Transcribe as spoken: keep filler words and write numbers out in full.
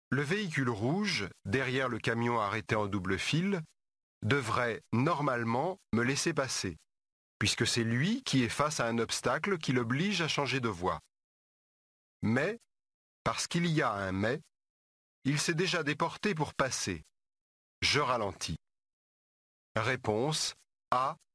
Le véhicule rouge, derrière le camion arrêté en double file, devrait normalement me laisser passer, puisque c'est lui qui est face à un obstacle qui l'oblige à changer de voie. Mais, parce qu'il y a un mais, il s'est déjà déporté pour passer. Je ralentis. Réponse A.